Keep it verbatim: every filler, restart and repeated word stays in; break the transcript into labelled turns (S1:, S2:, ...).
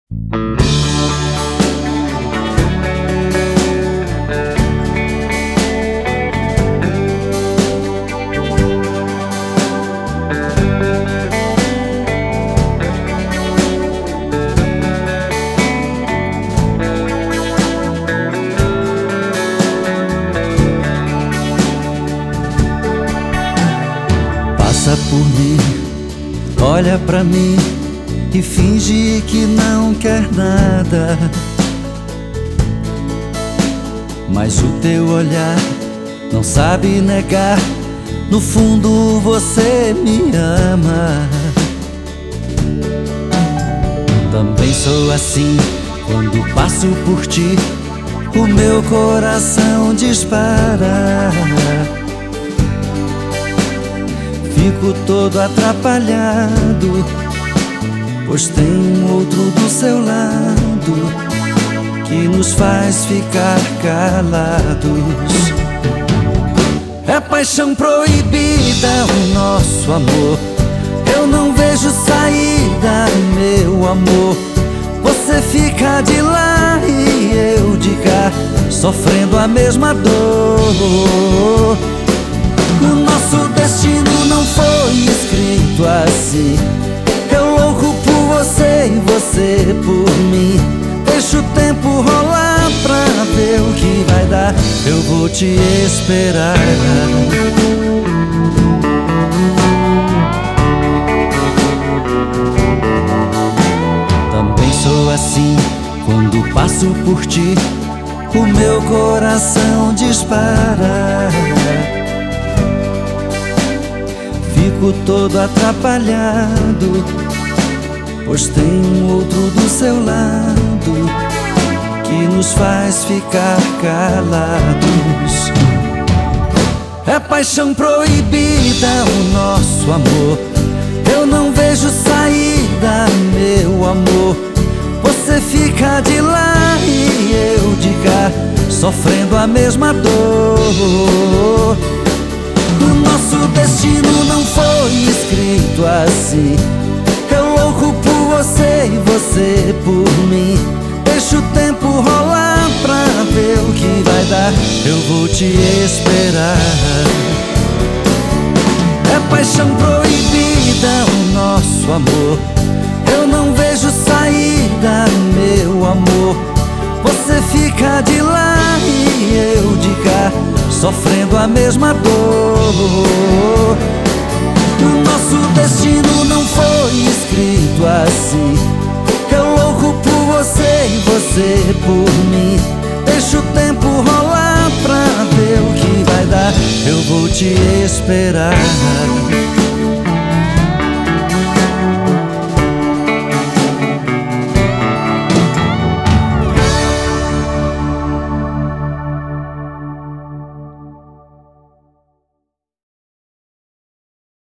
S1: Passa por mim, olha pra mim e finge que não quer nada. Mas o teu olhar não sabe negar, no fundo você me ama. Também sou assim, quando passo por ti, o meu coração dispara. Fico todo atrapalhado, pois tem um outro do seu lado que nos faz ficar calados. É paixão proibida o nosso amor, eu não vejo saída, meu amor. Você fica de lá e eu de cá, sofrendo a mesma dor. O nosso destino não foi escrito assim, eu louco por você e você por mim. Deixa o tempo rolar pra ver o que vai dar, eu vou te esperar. Também sou assim, quando passo por ti, o meu coração dispara. Fico todo atrapalhado, pois tem um outro do seu lado que nos faz ficar calados. É paixão proibida o nosso amor, eu não vejo saída, meu amor. Você fica de lá e eu de cá, sofrendo a mesma dor. O nosso destino não foi escrito assim, eu louco por você e você por mim. Deixa o tempo rolar pra ver o que vai dar, eu vou te esperar. É paixão proibida o nosso amor, eu não vejo saída, meu amor. Você fica de lá e eu de cá, sofrendo a mesma dor. O nosso destino não foi escrito assim, eu louco por você e você por mim. Deixa o tempo rolar pra ver o que vai dar, eu vou te esperar.